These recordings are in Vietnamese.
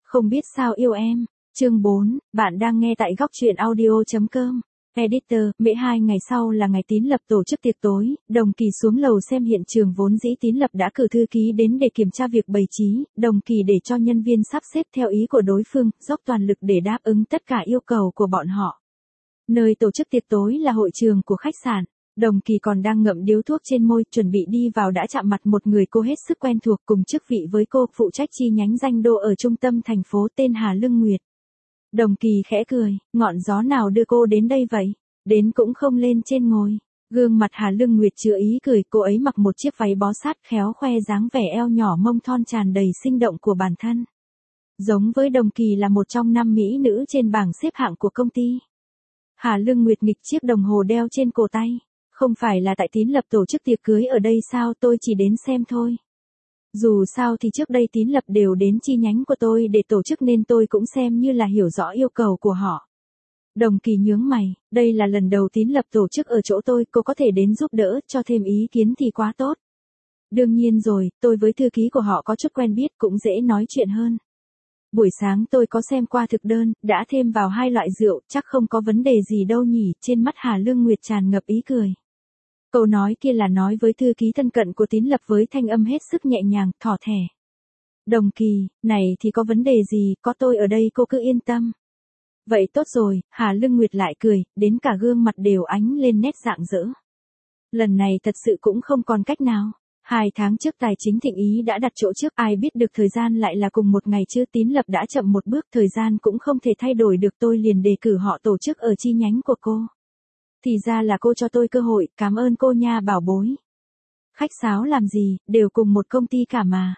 Không biết sao yêu em. Chương 4, bạn đang nghe tại góc truyện audio.com. Editor, mễ 2 ngày sau là ngày Tín Lập tổ chức tiệc tối, Đồng Kỳ xuống lầu xem hiện trường vốn dĩ Tín Lập đã cử thư ký đến để kiểm tra việc bày trí, Đồng Kỳ để cho nhân viên sắp xếp theo ý của đối phương, dốc toàn lực để đáp ứng tất cả yêu cầu của bọn họ. Nơi tổ chức tiệc tối là hội trường của khách sạn. Đồng Kỳ còn đang ngậm điếu thuốc trên môi, chuẩn bị đi vào đã chạm mặt một người cô hết sức quen thuộc cùng chức vị với cô, phụ trách chi nhánh Danh Đô ở trung tâm thành phố, tên Hà Lương Nguyệt. Đồng Kỳ khẽ cười, ngọn gió nào đưa cô đến đây vậy? Đến cũng không lên trên ngồi. Gương mặt Hà Lương Nguyệt chứa ý cười, cô ấy mặc một chiếc váy bó sát khéo khoe dáng vẻ eo nhỏ mông thon tràn đầy sinh động của bản thân. Giống với Đồng Kỳ là một trong 5 mỹ nữ trên bảng xếp hạng của công ty. Hà Lương Nguyệt nghịch chiếc đồng hồ đeo trên cổ tay. Không phải là tại Tín Lập tổ chức tiệc cưới ở đây sao, tôi chỉ đến xem thôi. Dù sao thì trước đây Tín Lập đều đến chi nhánh của tôi để tổ chức nên tôi cũng xem như là hiểu rõ yêu cầu của họ. Đồng Kỳ nhướng mày, đây là lần đầu Tín Lập tổ chức ở chỗ tôi, cô có thể đến giúp đỡ, cho thêm ý kiến thì quá tốt. Đương nhiên rồi, tôi với thư ký của họ có chút quen biết, cũng dễ nói chuyện hơn. Buổi sáng tôi có xem qua thực đơn, đã thêm vào 2 loại rượu, chắc không có vấn đề gì đâu nhỉ, trên mắt Hà Lương Nguyệt tràn ngập ý cười. Câu nói kia là nói với thư ký thân cận của Tín Lập với thanh âm hết sức nhẹ nhàng, thỏ thẻ. Đồng Kỳ, này thì có vấn đề gì, có tôi ở đây cô cứ yên tâm. Vậy tốt rồi, Hà Lương Nguyệt lại cười, đến cả gương mặt đều ánh lên nét rạng rỡ. Lần này thật sự cũng không còn cách nào. 2 tháng trước Tài chính Thịnh Ý đã đặt chỗ trước, ai biết được thời gian lại là cùng một ngày chứ. Tín Lập đã chậm một bước, thời gian cũng không thể thay đổi được, tôi liền đề cử họ tổ chức ở chi nhánh của cô. Thì ra là cô cho tôi cơ hội, cảm ơn cô nha bảo bối. Khách sáo làm gì, đều cùng một công ty cả mà.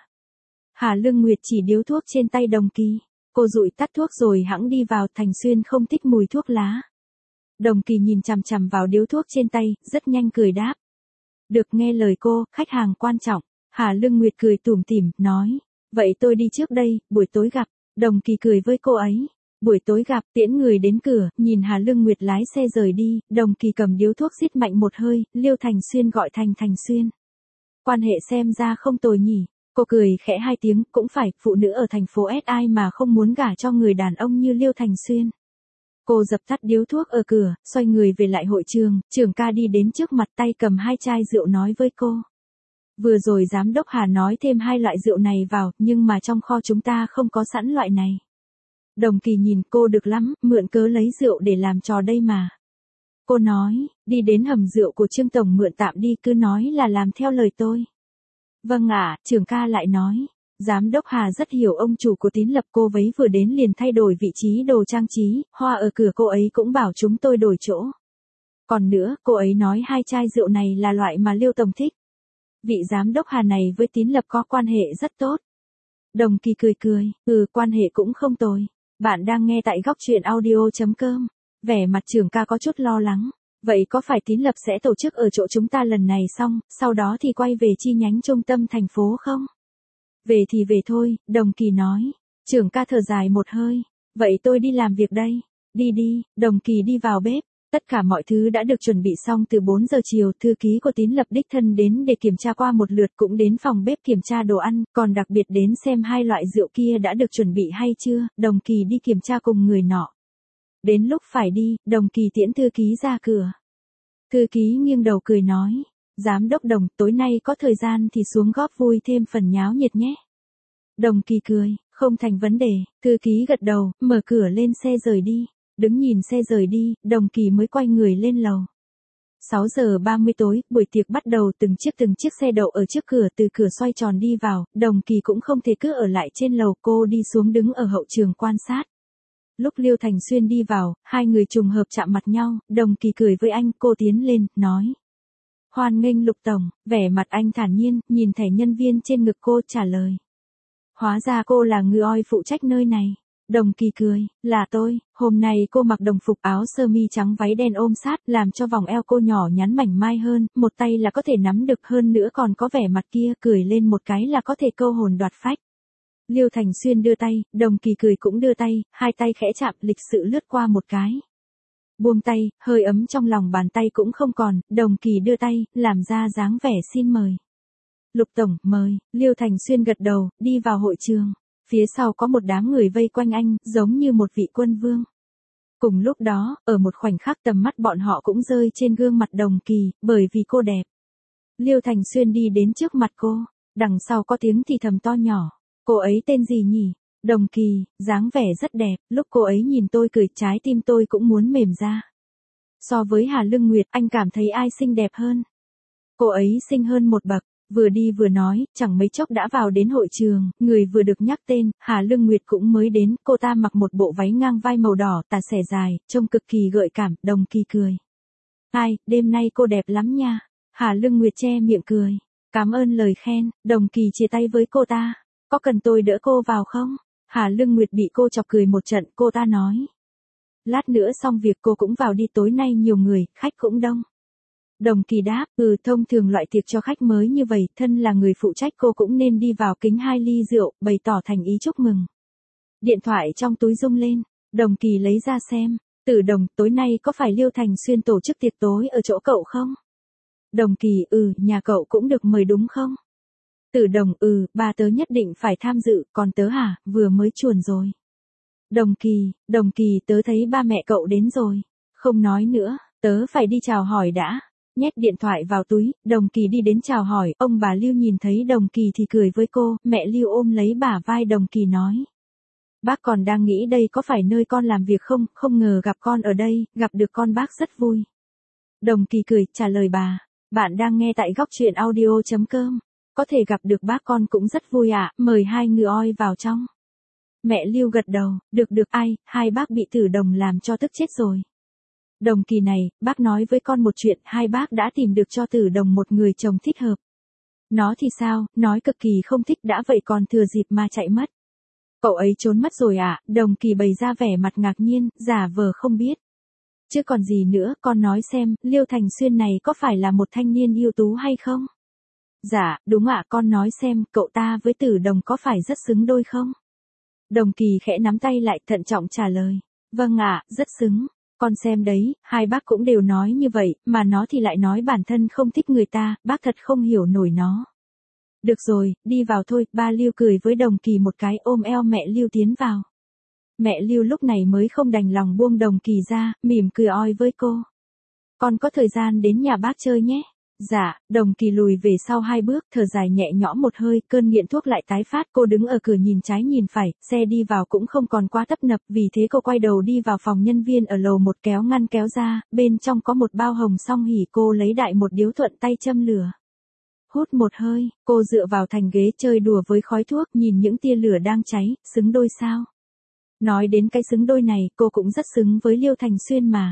Hà Lương Nguyệt chỉ điếu thuốc trên tay Đồng Kỳ. Cô dụi tắt thuốc rồi hẵng đi vào, Thành Xuyên không thích mùi thuốc lá. Đồng Kỳ nhìn chằm chằm vào điếu thuốc trên tay, rất nhanh cười đáp. Được, nghe lời cô, khách hàng quan trọng. Hà Lương Nguyệt cười tủm tỉm, nói. Vậy tôi đi trước đây, buổi tối gặp. Đồng Kỳ cười với cô ấy. Buổi tối gặp, tiễn người đến cửa, nhìn Hà Lương Nguyệt lái xe rời đi, Đồng Kỳ cầm điếu thuốc rít mạnh một hơi, Liêu Thành Xuyên gọi Thành Xuyên. Quan hệ xem ra không tồi nhỉ. Cô cười khẽ 2 tiếng, cũng phải, phụ nữ ở thành phố S ai mà không muốn gả cho người đàn ông như Liêu Thành Xuyên. Cô dập tắt điếu thuốc ở cửa, xoay người về lại hội trường, trưởng ca đi đến trước mặt, tay cầm 2 chai rượu nói với cô. Vừa rồi giám đốc Hà nói thêm 2 loại rượu này vào, nhưng mà trong kho chúng ta không có sẵn loại này. Đồng Kỳ nhìn cô, được lắm, mượn cớ lấy rượu để làm trò đây mà. Cô nói, đi đến hầm rượu của Trương Tổng mượn tạm đi, cứ nói là làm theo lời tôi. Vâng ạ, trưởng ca lại nói. Giám đốc Hà rất hiểu ông chủ của Tín Lập, cô vấy vừa đến liền thay đổi vị trí đồ trang trí, hoa ở cửa cô ấy cũng bảo chúng tôi đổi chỗ. Còn nữa, cô ấy nói 2 chai rượu này là loại mà Liêu Tổng thích. Vị giám đốc Hà này với Tín Lập có quan hệ rất tốt. Đồng Kỳ cười, quan hệ cũng không tồi. Bạn đang nghe tại góc truyện audio.com. Vẻ mặt trưởng ca có chút lo lắng. Vậy có phải Tín Lập sẽ tổ chức ở chỗ chúng ta lần này xong, sau đó thì quay về chi nhánh trung tâm thành phố không? Về thì về thôi, Đồng Kỳ nói. Trưởng ca thở dài một hơi. Vậy tôi đi làm việc đây. Đi, Đồng Kỳ đi vào bếp. Tất cả mọi thứ đã được chuẩn bị xong từ 4 giờ chiều, thư ký của Tín Lập đích thân đến để kiểm tra qua một lượt, cũng đến phòng bếp kiểm tra đồ ăn, còn đặc biệt đến xem 2 loại rượu kia đã được chuẩn bị hay chưa. Đồng Kỳ đi kiểm tra cùng người nọ. Đến lúc phải đi, Đồng Kỳ tiễn thư ký ra cửa. Thư ký nghiêng đầu cười nói. Giám đốc Đồng, tối nay có thời gian thì xuống góp vui thêm phần nháo nhiệt nhé. Đồng Kỳ cười, không thành vấn đề. Thư ký gật đầu, mở cửa lên xe rời đi. Đứng nhìn xe rời đi, Đồng Kỳ mới quay người lên lầu. 6 giờ 30 tối, buổi tiệc bắt đầu, từng chiếc xe đậu ở trước cửa, từ cửa xoay tròn đi vào, Đồng Kỳ cũng không thể cứ ở lại trên lầu, cô đi xuống đứng ở hậu trường quan sát. Lúc Liêu Thành Xuyên đi vào, 2 người trùng hợp chạm mặt nhau, Đồng Kỳ cười với anh, cô tiến lên, nói. Hoan nghênh Lục Tổng, vẻ mặt anh thản nhiên, nhìn thẻ nhân viên trên ngực cô, trả lời. Hóa ra cô là người oi phụ trách nơi này. Đồng Kỳ cười, là tôi, hôm nay cô mặc đồng phục áo sơ mi trắng váy đen ôm sát, làm cho vòng eo cô nhỏ nhắn mảnh mai hơn, một tay là có thể nắm được, hơn nữa còn có vẻ mặt kia, cười lên một cái là có thể câu hồn đoạt phách. Liêu Thành Xuyên đưa tay, Đồng Kỳ cười cũng đưa tay, 2 tay khẽ chạm, lịch sự lướt qua một cái. Buông tay, hơi ấm trong lòng bàn tay cũng không còn, Đồng Kỳ đưa tay, làm ra dáng vẻ xin mời. Lục Tổng, mời. Liêu Thành Xuyên gật đầu, đi vào hội trường. Phía sau có một đám người vây quanh anh, giống như một vị quân vương. Cùng lúc đó, ở một khoảnh khắc tầm mắt bọn họ cũng rơi trên gương mặt Đồng Kỳ, bởi vì cô đẹp. Liêu Thành Xuyên đi đến trước mặt cô, đằng sau có tiếng thì thầm to nhỏ. Cô ấy tên gì nhỉ? Đồng Kỳ, dáng vẻ rất đẹp, lúc cô ấy nhìn tôi cười trái tim tôi cũng muốn mềm ra. So với Hà Lương Nguyệt, anh cảm thấy ai xinh đẹp hơn? Cô ấy xinh hơn một bậc. Vừa đi vừa nói, chẳng mấy chốc đã vào đến hội trường, người vừa được nhắc tên, Hà Lương Nguyệt cũng mới đến, cô ta mặc một bộ váy ngang vai màu đỏ, tà xẻ dài, trông cực kỳ gợi cảm, Đồng Kỳ cười. Ai, đêm nay cô đẹp lắm nha. Hà Lương Nguyệt che miệng cười. Cảm ơn lời khen, Đồng Kỳ chia tay với cô ta. Có cần tôi đỡ cô vào không? Hà Lương Nguyệt bị cô chọc cười một trận, cô ta nói. Lát nữa xong việc cô cũng vào đi, tối nay nhiều người, khách cũng đông. Đồng Kỳ đáp, thông thường loại tiệc cho khách mới như vậy, thân là người phụ trách cô cũng nên đi vào kính 2 ly rượu, bày tỏ thành ý chúc mừng. Điện thoại trong túi rung lên, Đồng Kỳ lấy ra xem, Tử Đồng, tối nay có phải Liêu Thành Xuyên tổ chức tiệc tối ở chỗ cậu không? Đồng Kỳ, nhà cậu cũng được mời đúng không? Tử Đồng, ba tớ nhất định phải tham dự, còn tớ hả, vừa mới chuồn rồi. Đồng Kỳ, tớ thấy ba mẹ cậu đến rồi. Không nói nữa, tớ phải đi chào hỏi đã. Nhét điện thoại vào túi, Đồng Kỳ đi đến chào hỏi, ông bà Lưu nhìn thấy Đồng Kỳ thì cười với cô, mẹ Lưu ôm lấy bả vai Đồng Kỳ nói. Bác còn đang nghĩ đây có phải nơi con làm việc không, không ngờ gặp con ở đây, gặp được con bác rất vui. Đồng Kỳ cười, trả lời bà, bạn đang nghe tại góc truyện audio.com, có thể gặp được bác con cũng rất vui ạ, mời hai người oi vào trong. Mẹ Lưu gật đầu, được ai, hai bác bị Tử Đồng làm cho tức chết rồi. Đồng Kỳ này, bác nói với con một chuyện, hai bác đã tìm được cho Tử Đồng một người chồng thích hợp. Nó thì sao, nói cực kỳ không thích đã vậy còn thừa dịp mà chạy mất. Cậu ấy trốn mất rồi à, Đồng Kỳ bày ra vẻ mặt ngạc nhiên, giả vờ không biết. Chứ còn gì nữa, con nói xem, Liêu Thành Xuyên này có phải là một thanh niên ưu tú hay không? Dạ, đúng ạ, con nói xem, cậu ta với Tử Đồng có phải rất xứng đôi không? Đồng Kỳ khẽ nắm tay lại thận trọng trả lời. Vâng ạ, rất xứng. Con xem đấy, hai bác cũng đều nói như vậy, mà nó thì lại nói bản thân không thích người ta, bác thật không hiểu nổi nó. Được rồi, đi vào thôi, ba Lưu cười với Đồng Kỳ một cái ôm eo mẹ Lưu tiến vào. Mẹ Lưu lúc này mới không đành lòng buông Đồng Kỳ ra, mỉm cười oi với cô. Con có thời gian đến nhà bác chơi nhé. Dạ, Đồng Kỳ lùi về sau 2 bước, thở dài nhẹ nhõm một hơi, cơn nghiện thuốc lại tái phát, cô đứng ở cửa nhìn trái nhìn phải, xe đi vào cũng không còn quá tấp nập, vì thế cô quay đầu đi vào phòng nhân viên ở lầu 1 kéo ngăn kéo ra, bên trong có một bao hồng song hỉ, cô lấy đại một điếu thuận tay châm lửa. Hút một hơi, cô dựa vào thành ghế chơi đùa với khói thuốc, nhìn những tia lửa đang cháy, xứng đôi sao? Nói đến cái xứng đôi này, cô cũng rất xứng với Liêu Thành Xuyên mà.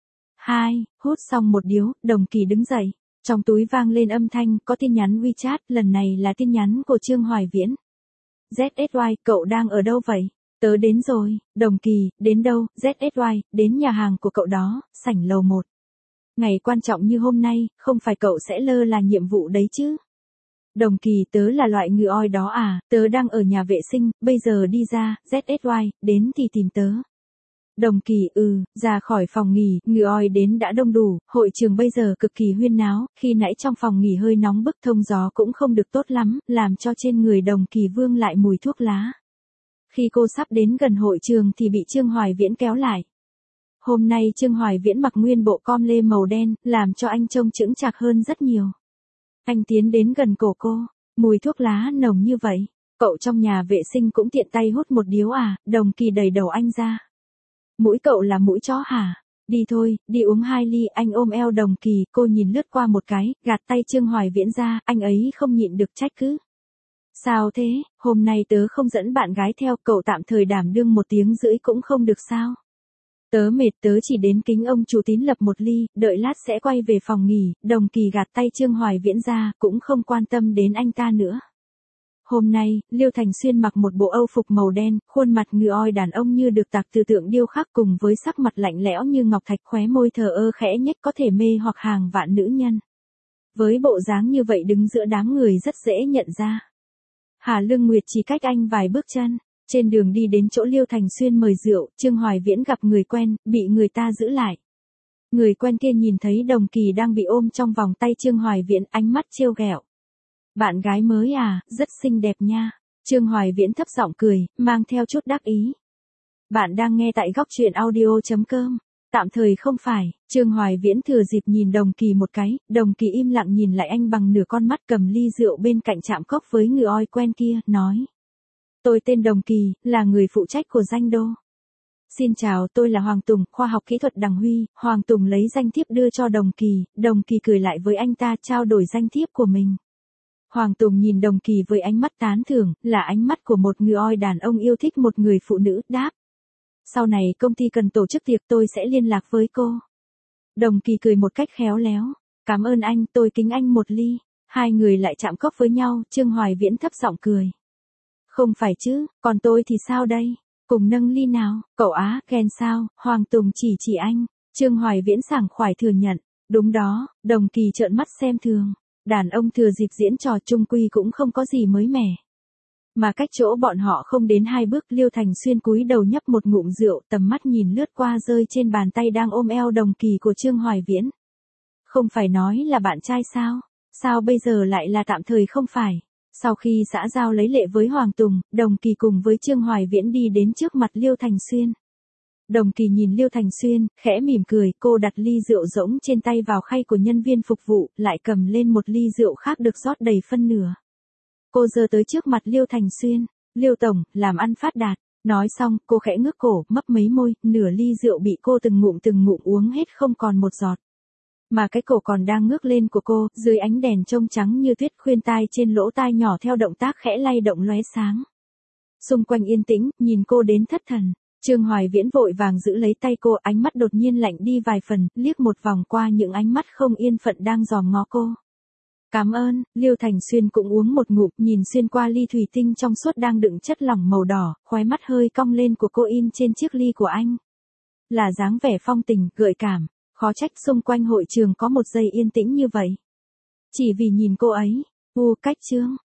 Hút xong một điếu, Đồng Kỳ đứng dậy. Trong túi vang lên âm thanh, có tin nhắn WeChat, lần này là tin nhắn của Trương Hoài Viễn. ZSY, cậu đang ở đâu vậy? Tớ đến rồi. Đồng Kỳ, đến đâu? ZSY, đến nhà hàng của cậu đó, sảnh lầu 1. Ngày quan trọng như hôm nay, không phải cậu sẽ lơ là nhiệm vụ đấy chứ? Đồng Kỳ, tớ là loại người oi đó à, tớ đang ở nhà vệ sinh, bây giờ đi ra, ZSY, đến thì tìm tớ. Đồng Kỳ, ra khỏi phòng nghỉ, người oi đến đã đông đủ, hội trường bây giờ cực kỳ huyên náo, khi nãy trong phòng nghỉ hơi nóng bức thông gió cũng không được tốt lắm, làm cho trên người Đồng Kỳ vương lại mùi thuốc lá. Khi cô sắp đến gần hội trường thì bị Trương Hoài Viễn kéo lại. Hôm nay Trương Hoài Viễn mặc nguyên bộ com lê màu đen, làm cho anh trông chững chạc hơn rất nhiều. Anh tiến đến gần cổ cô, mùi thuốc lá nồng như vậy, cậu trong nhà vệ sinh cũng tiện tay hút một điếu à, Đồng Kỳ đẩy đầu anh ra. Mũi cậu là mũi chó hả? Đi thôi, đi uống 2 ly, anh ôm eo Đồng Kỳ, cô nhìn lướt qua một cái, gạt tay Trương Hoài Viễn ra, anh ấy không nhịn được trách cứ. Sao thế, hôm nay tớ không dẫn bạn gái theo, cậu tạm thời đảm đương 1 tiếng rưỡi cũng không được sao? Tớ mệt, tớ chỉ đến kính ông chủ Tín lập 1 ly, đợi lát sẽ quay về phòng nghỉ, Đồng Kỳ gạt tay Trương Hoài Viễn ra, cũng không quan tâm đến anh ta nữa. Hôm nay, Liêu Thành Xuyên mặc một bộ âu phục màu đen, khuôn mặt người oi đàn ông như được tạc từ tượng điêu khắc cùng với sắc mặt lạnh lẽo như ngọc thạch, khóe môi thờ ơ khẽ nhếch có thể mê hoặc hàng vạn nữ nhân. Với bộ dáng như vậy đứng giữa đám người rất dễ nhận ra. Hà Lương Nguyệt chỉ cách anh vài bước chân, trên đường đi đến chỗ Liêu Thành Xuyên mời rượu, Trương Hoài Viễn gặp người quen, bị người ta giữ lại. Người quen kia nhìn thấy Đồng Kỳ đang bị ôm trong vòng tay Trương Hoài Viễn, ánh mắt trêu ghẹo. Bạn gái mới à, rất xinh đẹp nha. Trương Hoài Viễn thấp giọng cười, mang theo chút đắc ý. Bạn đang nghe tại góc truyện audio.com. Tạm thời không phải, Trương Hoài Viễn thừa dịp nhìn Đồng Kỳ một cái, Đồng Kỳ im lặng nhìn lại anh bằng nửa con mắt, cầm ly rượu bên cạnh chạm cốc với người oi quen kia, nói. Tôi tên Đồng Kỳ, là người phụ trách của Danh Đô. Xin chào, tôi là Hoàng Tùng, khoa học kỹ thuật Đằng Huy. Hoàng Tùng lấy danh thiếp đưa cho Đồng Kỳ cười lại với anh ta, trao đổi danh thiếp của mình. Hoàng Tùng nhìn Đồng Kỳ với ánh mắt tán thưởng, là ánh mắt của một người oi đàn ông yêu thích một người phụ nữ, đáp. Sau này công ty cần tổ chức tiệc, tôi sẽ liên lạc với cô. Đồng Kỳ cười một cách khéo léo. Cảm ơn anh, tôi kính anh một ly. Hai người lại chạm cốc với nhau, Trương Hoài Viễn thấp giọng cười. Không phải chứ, còn tôi thì sao đây? Cùng nâng ly nào, cậu á, ghen sao? Hoàng Tùng chỉ anh. Trương Hoài Viễn sảng khoái thừa nhận. Đúng đó, Đồng Kỳ trợn mắt xem thường. Đàn ông thừa dịp diễn trò chung quy cũng không có gì mới mẻ. Mà cách chỗ bọn họ không đến 2 bước, Liêu Thành Xuyên cúi đầu nhấp một ngụm rượu, tầm mắt nhìn lướt qua rơi trên bàn tay đang ôm eo Đồng Kỳ của Trương Hoài Viễn. Không phải nói là bạn trai sao? Sao bây giờ lại là tạm thời không phải? Sau khi xã giao lấy lệ với Hoàng Tùng, Đồng Kỳ cùng với Trương Hoài Viễn đi đến trước mặt Liêu Thành Xuyên. Đồng Kỳ nhìn Liêu Thành Xuyên, khẽ mỉm cười, cô đặt ly rượu rỗng trên tay vào khay của nhân viên phục vụ, lại cầm lên một ly rượu khác được rót đầy phân nửa. Cô giơ tới trước mặt Liêu Thành Xuyên. Liêu Tổng, làm ăn phát đạt. Nói xong, cô khẽ ngước cổ, mấp mấy môi, nửa ly rượu bị cô từng ngụm uống hết không còn một giọt. Mà cái cổ còn đang ngước lên của cô, dưới ánh đèn trông trắng như tuyết, khuyên tai trên lỗ tai nhỏ theo động tác khẽ lay động lóe sáng. Xung quanh yên tĩnh, nhìn cô đến thất thần. Trương Hoài Viễn vội vàng giữ lấy tay cô, ánh mắt đột nhiên lạnh đi vài phần, liếc một vòng qua những ánh mắt không yên phận đang dòm ngó cô. Cảm ơn. Liêu Thành Xuyên cũng uống một ngụm, nhìn xuyên qua ly thủy tinh trong suốt đang đựng chất lỏng màu đỏ, khóe mắt hơi cong lên của cô in trên chiếc ly của anh. Là dáng vẻ phong tình, gợi cảm, khó trách xung quanh hội trường có một giây yên tĩnh như vậy. Chỉ vì nhìn cô ấy. Cách Trương